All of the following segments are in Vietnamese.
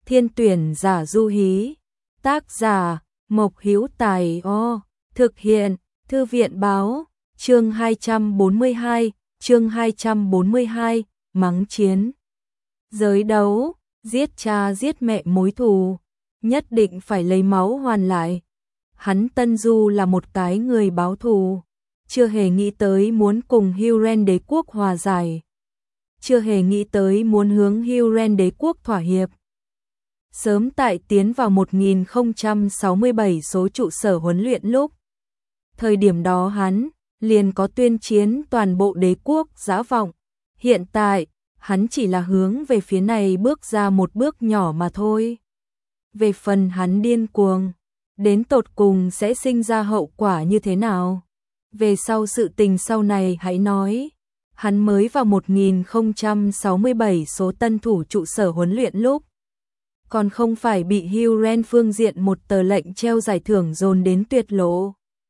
thiên tuyển giả du hí. Tác giả, Mộc Hữu Tài O. Thực hiện, Thư viện báo, chương 242, mắng chiến. Giới đấu, giết cha giết mẹ mối thù, nhất định phải lấy máu hoàn lại. Hắn Tân Du là một cái người báo thù, chưa hề nghĩ tới muốn cùng Huron đế quốc hòa giải, chưa hề nghĩ tới muốn hướng Huron đế quốc thỏa hiệp. Sớm tại tiến vào 1067 số trụ sở huấn luyện lúc, thời điểm đó hắn liền có tuyên chiến toàn bộ đế quốc dã vọng. Hiện tại, hắn chỉ là hướng về phía này bước ra một bước nhỏ mà thôi. Về phần hắn điên cuồng, đến tột cùng sẽ sinh ra hậu quả như thế nào? Về sau sự tình sau này hãy nói. Hắn mới vào 1067 số tân thủ trụ sở huấn luyện lúc, còn không phải bị Huron phương diện một tờ lệnh treo giải thưởng dồn đến tuyệt lộ.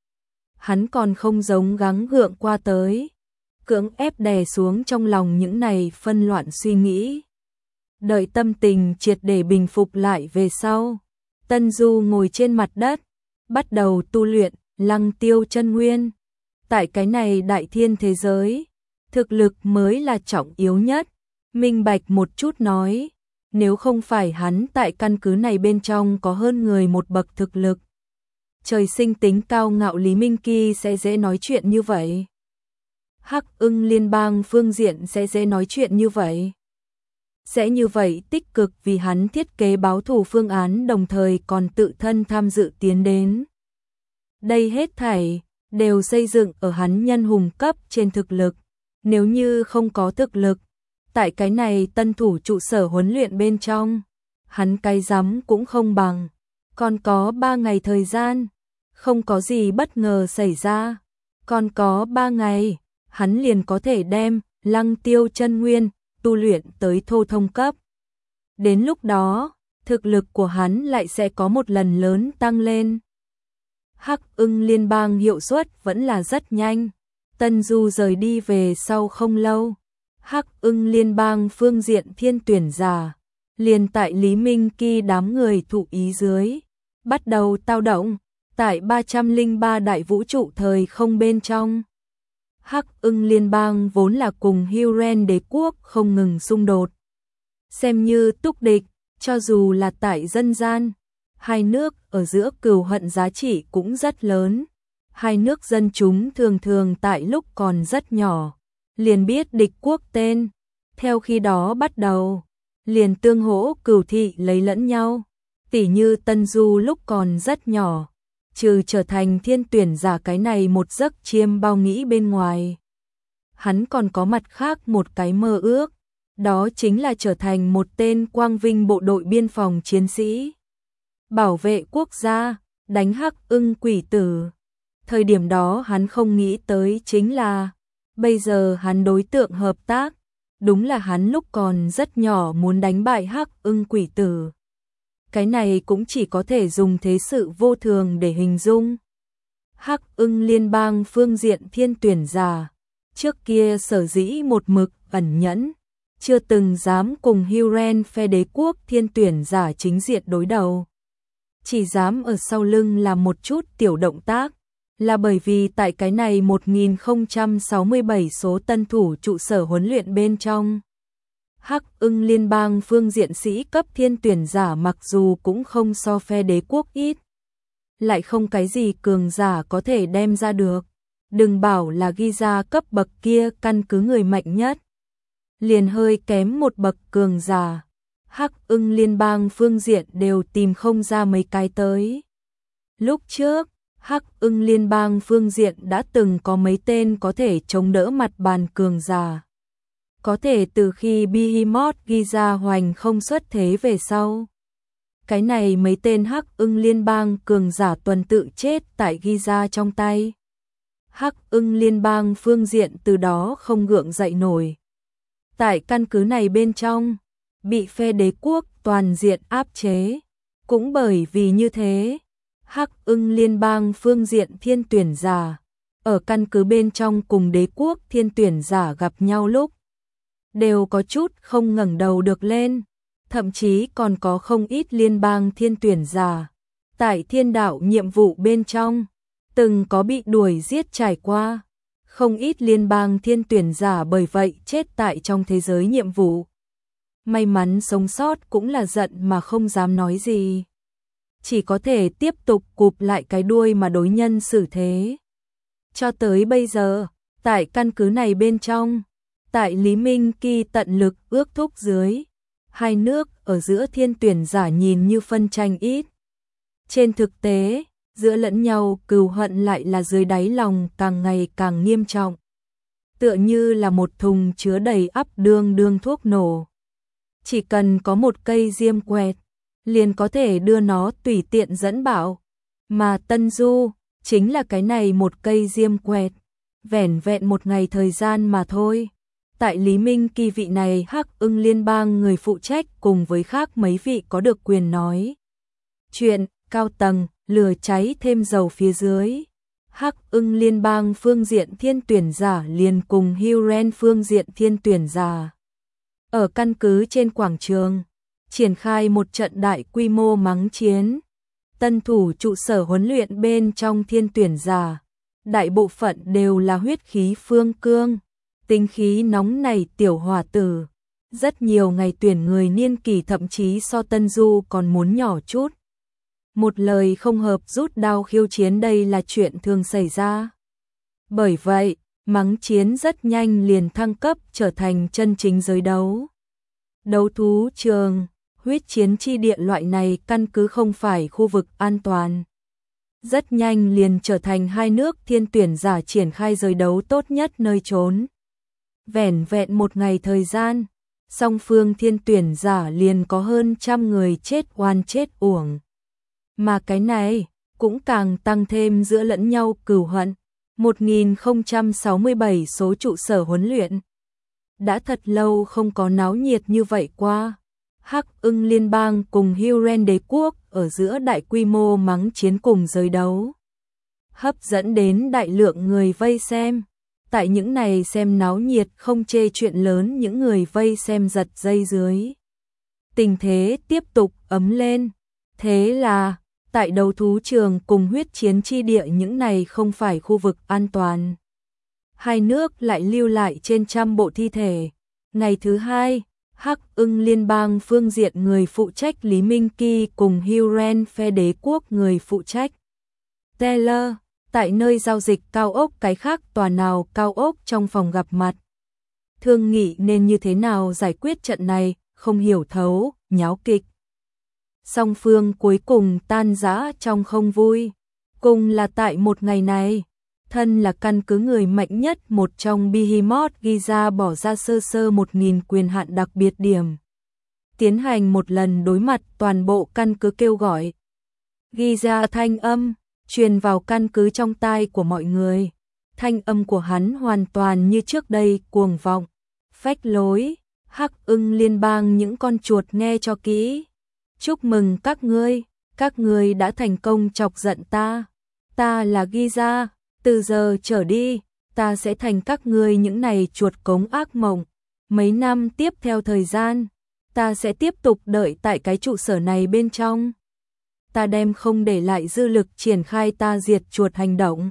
Hắn còn không giống gắng gượng qua tới, cưỡng ép đè xuống trong lòng những này phân loạn suy nghĩ. Đợi tâm tình triệt để bình phục lại về sau, Tân Du ngồi trên mặt đất, bắt đầu tu luyện Lăng Tiêu chân nguyên. Tại cái này đại thiên thế giới, thực lực mới là trọng yếu nhất. Minh bạch một chút nói, nếu không phải hắn tại căn cứ này bên trong có hơn người một bậc thực lực, trời sinh tính cao ngạo Lý Minh Kỳ sẽ dễ nói chuyện như vậy. Hắc Ưng liên bang phương diện sẽ dễ nói chuyện như vậy. Sẽ như vậy tích cực vì hắn thiết kế báo thù phương án, đồng thời còn tự thân tham dự tiến đến. Đây hết thảy đều xây dựng ở hắn nhân hùng cấp trên thực lực. Nếu như không có thực lực, tại cái này tân thủ trụ sở huấn luyện bên trong, hắn cái rắm cũng không bằng. Còn có 3 ngày thời gian, không có gì bất ngờ xảy ra. Còn có 3 ngày, hắn liền có thể đem Lăng Tiêu chân nguyên tu luyện tới thô thông cấp. Đến lúc đó, thực lực của hắn lại sẽ có một lần lớn tăng lên. Hắc Ưng liên bang hiệu suất vẫn là rất nhanh. Tân Du rời đi về sau không lâu, Hắc Ưng liên bang phương diện thiên tuyển giả liền tại Lý Minh Kỳ đám người thụ ý dưới bắt đầu tao động tại 303 đại vũ trụ thời không bên trong. Hắc Ưng liên bang vốn là cùng Huron đế quốc không ngừng xung đột, xem như túc địch, cho dù là tại dân gian, hai nước ở giữa cừu hận giá trị cũng rất lớn. Hai nước dân chúng thường thường tại lúc còn rất nhỏ, liền biết địch quốc tên, theo khi đó bắt đầu, liền tương hỗ cừu thị lấy lẫn nhau. Tỉ như Tân Du lúc còn rất nhỏ, trừ trở thành thiên tuyển giả cái này một giấc chiêm bao nghĩ bên ngoài, hắn còn có mặt khác một cái mơ ước, đó chính là trở thành một tên quang vinh bộ đội biên phòng chiến sĩ, bảo vệ quốc gia, đánh Hắc Ưng quỷ tử. Thời điểm đó hắn không nghĩ tới chính là, bây giờ hắn đối tượng hợp tác, đúng là hắn lúc còn rất nhỏ muốn đánh bại Hắc Ưng quỷ tử. Cái này cũng chỉ có thể dùng thế sự vô thường để hình dung. Hắc Ưng liên bang phương diện thiên tuyển giả, trước kia sở dĩ một mực ẩn nhẫn, chưa từng dám cùng Huron phe đế quốc thiên tuyển giả chính diện đối đầu, chỉ dám ở sau lưng làm một chút tiểu động tác, là bởi vì tại cái này 1067 số tân thủ trụ sở huấn luyện bên trong, Hắc Ưng liên bang phương diện sĩ cấp thiên tuyển giả mặc dù cũng không so phe đế quốc ít, lại không cái gì cường giả có thể đem ra được. Đừng bảo là ghi ra cấp bậc kia, căn cứ người mạnh nhất liền hơi kém một bậc cường giả, Hắc Ưng liên bang phương diện đều tìm không ra mấy cái tới. Lúc trước, Hắc Ưng liên bang phương diện đã từng có mấy tên có thể chống đỡ mặt bàn cường giả. Có thể từ khi Behemoth ghi ra hoành không xuất thế về sau, cái này mấy tên Hắc Ưng liên bang cường giả tuần tự chết tại ghi ra trong tay. Hắc Ưng liên bang phương diện từ đó không gượng dậy nổi. Tại căn cứ này bên trong, bị phe đế quốc toàn diện áp chế. Cũng bởi vì như thế, Hắc Ưng liên bang phương diện thiên tuyển giả, ở căn cứ bên trong cùng đế quốc thiên tuyển giả gặp nhau lúc, đều có chút không ngẩng đầu được lên. thậm chí còn có không ít liên bang thiên tuyển giả. Tại thiên đạo nhiệm vụ bên trong, từng có bị đuổi giết trải qua. Không ít liên bang thiên tuyển giả bởi vậy chết tại trong thế giới nhiệm vụ. May mắn sống sót cũng là giận mà không dám nói gì. Chỉ có thể tiếp tục cụp lại cái đuôi mà đối nhân xử thế. Cho tới bây giờ, tại căn cứ này bên trong, tại Lý Minh Kỳ tận lực ước thúc dưới, hai nước ở giữa thiên tuyển giả nhìn như phân tranh ít. Trên thực tế, giữa lẫn nhau cừu hận lại là dưới đáy lòng càng ngày càng nghiêm trọng. Tựa như là một thùng chứa đầy ắp đương thuốc nổ. Chỉ cần có một cây diêm quẹt, liền có thể đưa nó tùy tiện dẫn bạo. Mà Tân Du, chính là cái này một cây diêm quẹt. Vẻn vẹn một ngày thời gian mà thôi. Tại Lý Minh Kỳ vị này Hắc Ưng Liên bang người phụ trách cùng với khác mấy vị có được quyền nói chuyện, cao tầng, lửa cháy thêm dầu phía dưới. Hắc Ưng Liên bang phương diện thiên tuyển giả liền cùng Huren phương diện thiên tuyển giả. Ở căn cứ trên quảng trường, triển khai một trận đại quy mô mắng chiến. Tân thủ trụ sở huấn luyện bên trong thiên tuyển giả, đại bộ phận đều là huyết khí phương cương, tính khí nóng nảy tiểu hòa tử. Rất nhiều ngày tuyển người niên kỳ thậm chí so Tân Du còn muốn nhỏ chút. Một lời không hợp rút đao khiêu chiến đây là chuyện thường xảy ra. Bởi vậy, mắng chiến rất nhanh liền thăng cấp trở thành chân chính giới đấu. Đấu thú trường, huyết chiến chi địa loại này căn cứ không phải khu vực an toàn. Rất nhanh liền trở thành hai nước thiên tuyển giả triển khai giới đấu tốt nhất nơi trốn. Vẻn vẹn một ngày thời gian, song phương thiên tuyển giả liền có hơn 100 người chết oan chết uổng. Mà cái này cũng càng tăng thêm giữa lẫn nhau cừu hận. 1067 số trụ sở huấn luyện. Đã thật lâu không có náo nhiệt như vậy qua. Hắc Ưng Liên bang cùng Huren đế quốc ở giữa đại quy mô mắng chiến cùng giới đấu. Hấp dẫn đến đại lượng người vây xem. Tại những này xem náo nhiệt không chê chuyện lớn những người vây xem giật dây dưới. Tình thế tiếp tục ấm lên. Thế là, tại đấu thú trường cùng huyết chiến chi địa những này không phải khu vực an toàn. Hai nước lại lưu lại trên 100 bộ thi thể. Ngày thứ hai, Hắc Ưng Liên bang phương diện người phụ trách Lý Minh Kỳ cùng Huren phe đế quốc người phụ trách Taylor, tại nơi giao dịch cao ốc cái khác tòa nào cao ốc trong phòng gặp mặt. Thương nghị nên như thế nào giải quyết trận này, không hiểu thấu, nháo kịch. Song phương cuối cùng tan rã trong không vui. Cùng là tại một ngày này, thân là căn cứ người mạnh nhất một trong Behemoth Giza bỏ ra sơ 1000 quyền hạn đặc biệt điểm. Tiến hành một lần đối mặt toàn bộ căn cứ kêu gọi. Giza thanh âm, truyền vào căn cứ trong tai của mọi người. Thanh âm của hắn hoàn toàn như trước đây cuồng vọng, phách lối. Hắc Ưng Liên bang những con chuột nghe cho kỹ. Chúc mừng các ngươi đã thành công chọc giận ta. Ta là Giza, từ giờ trở đi, ta sẽ thành các ngươi những này chuột cống ác mộng. Mấy năm tiếp theo thời gian, ta sẽ tiếp tục đợi tại cái trụ sở này bên trong. Ta đem không để lại dư lực triển khai ta diệt chuột hành động.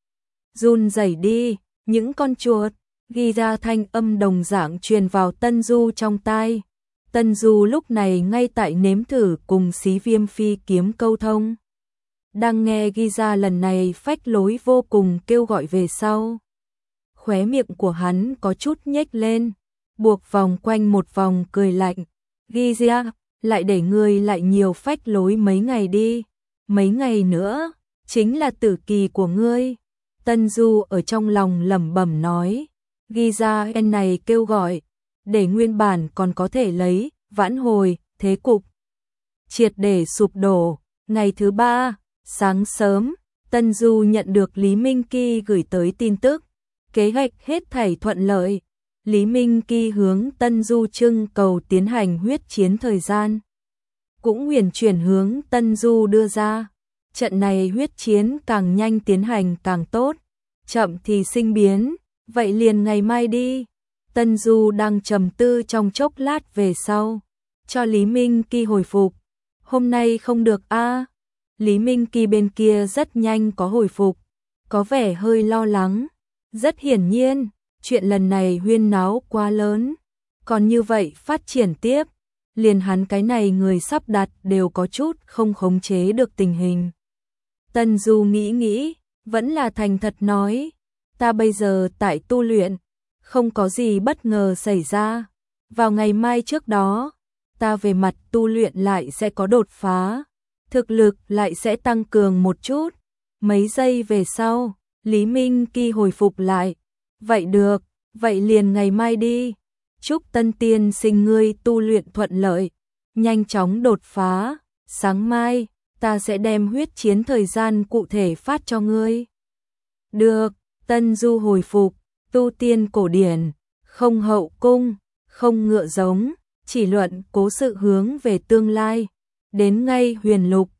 Run rẩy đi, những con chuột, ghi ra thanh âm đồng dạng truyền vào Tân Du trong tai. Tân Du lúc này ngay tại nếm thử cùng Xí Viêm phi kiếm câu thông. Đang nghe ghi ra lần này phách lối vô cùng kêu gọi về sau. Khóe miệng của hắn có chút nhếch lên, buộc vòng quanh một vòng cười lạnh. Ghi ra, lại để ngươi lại nhiều phách lối mấy ngày đi. Mấy ngày nữa, chính là tử kỳ của ngươi. Tân Du ở trong lòng lẩm bẩm nói. Ghi ra en này kêu gọi, để nguyên bản còn có thể lấy, vãn hồi, thế cục triệt để sụp đổ. Ngày thứ ba, sáng sớm, Tân Du nhận được Lý Minh Kỳ gửi tới tin tức. Kế hoạch hết thảy thuận lợi. Lý Minh Kỳ hướng Tân Du trưng cầu tiến hành huyết chiến thời gian. Cũng huyền chuyển hướng Tân Du đưa ra. Trận này huyết chiến càng nhanh tiến hành càng tốt. Chậm thì sinh biến, vậy liền ngày mai đi. Tân Du đang trầm tư trong chốc lát về sau. cho Lý Minh Kỳ hồi phục. Hôm nay không được a. Lý Minh Kỳ bên kia rất nhanh có hồi phục, có vẻ hơi lo lắng. Rất hiển nhiên, chuyện lần này huyên náo quá lớn, còn như vậy phát triển tiếp, liền hắn cái này người sắp đặt đều có chút không khống chế được tình hình. Tân Du nghĩ, vẫn là thành thật nói, ta bây giờ tại tu luyện, không có gì bất ngờ xảy ra. Vào ngày mai trước đó, ta về mặt tu luyện lại sẽ có đột phá, thực lực lại sẽ tăng cường một chút. Mấy giây về sau, Lý Minh Kỳ hồi phục lại. Vậy được, vậy liền ngày mai đi. Chúc Tân tiên sinh ngươi tu luyện thuận lợi, nhanh chóng đột phá. Sáng mai, ta sẽ đem huyết chiến thời gian cụ thể phát cho ngươi. Được, Tân Du hồi phục, tu tiên cổ điển, không hậu cung, không ngựa giống, chỉ luận cố sự hướng về tương lai. Đến ngay huyền lục,